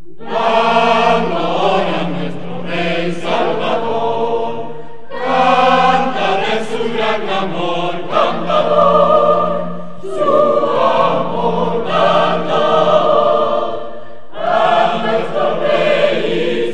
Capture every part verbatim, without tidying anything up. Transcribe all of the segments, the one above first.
Dando ahora a nuestro Rey Salvador, canta de su gran amor, cantador, su amor dador, a nuestro Rey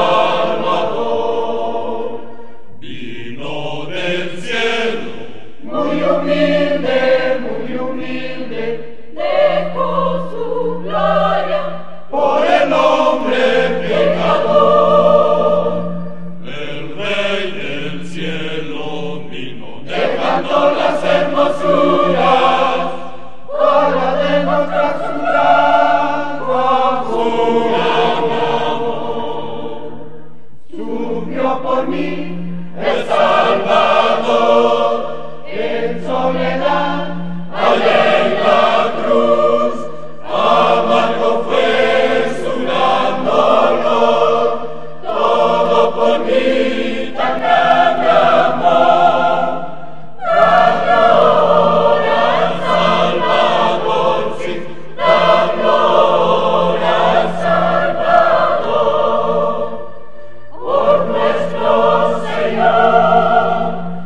Salvador. Vino del cielo, muy humilde, muy humilde, dejó su gloria por el hombre pecador. El Rey del cielo vino, dejando las hermosuras para demostrar su gran amor, su gran amor. Sufrió por mí el Salvador en soledad, allá en la cruz, amargo fue su gran dolor, todo por mí tan grande amor. Da gloria al Salvador, sí, da gloria al Salvador, por nuestro Señor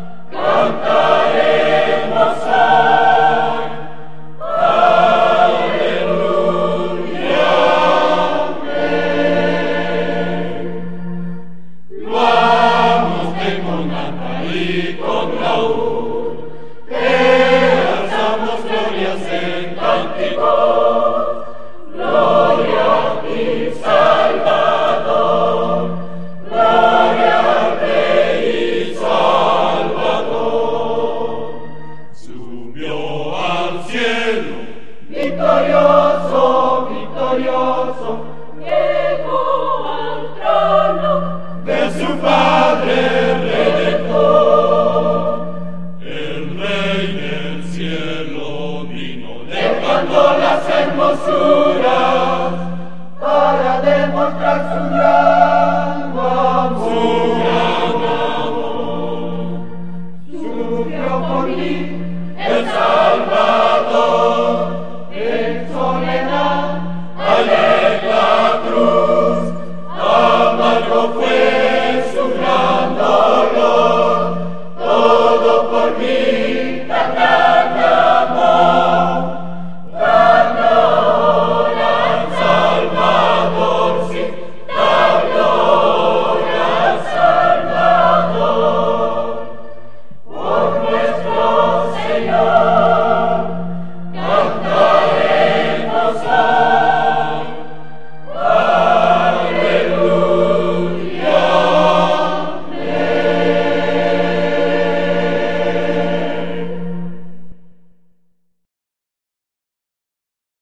cantaremos hoy. Aleluya, amén. Vamos que con alta y con laúd, que alzamos glorias en cánticos. Gloria a ti, Salvador, gloria al Rey y Salvador. Subió al cielo, victorioso, victorioso, llegó al trono de su Padre Redentor. El Rey del cielo vino, dejando las hermosuras para demostrar su gran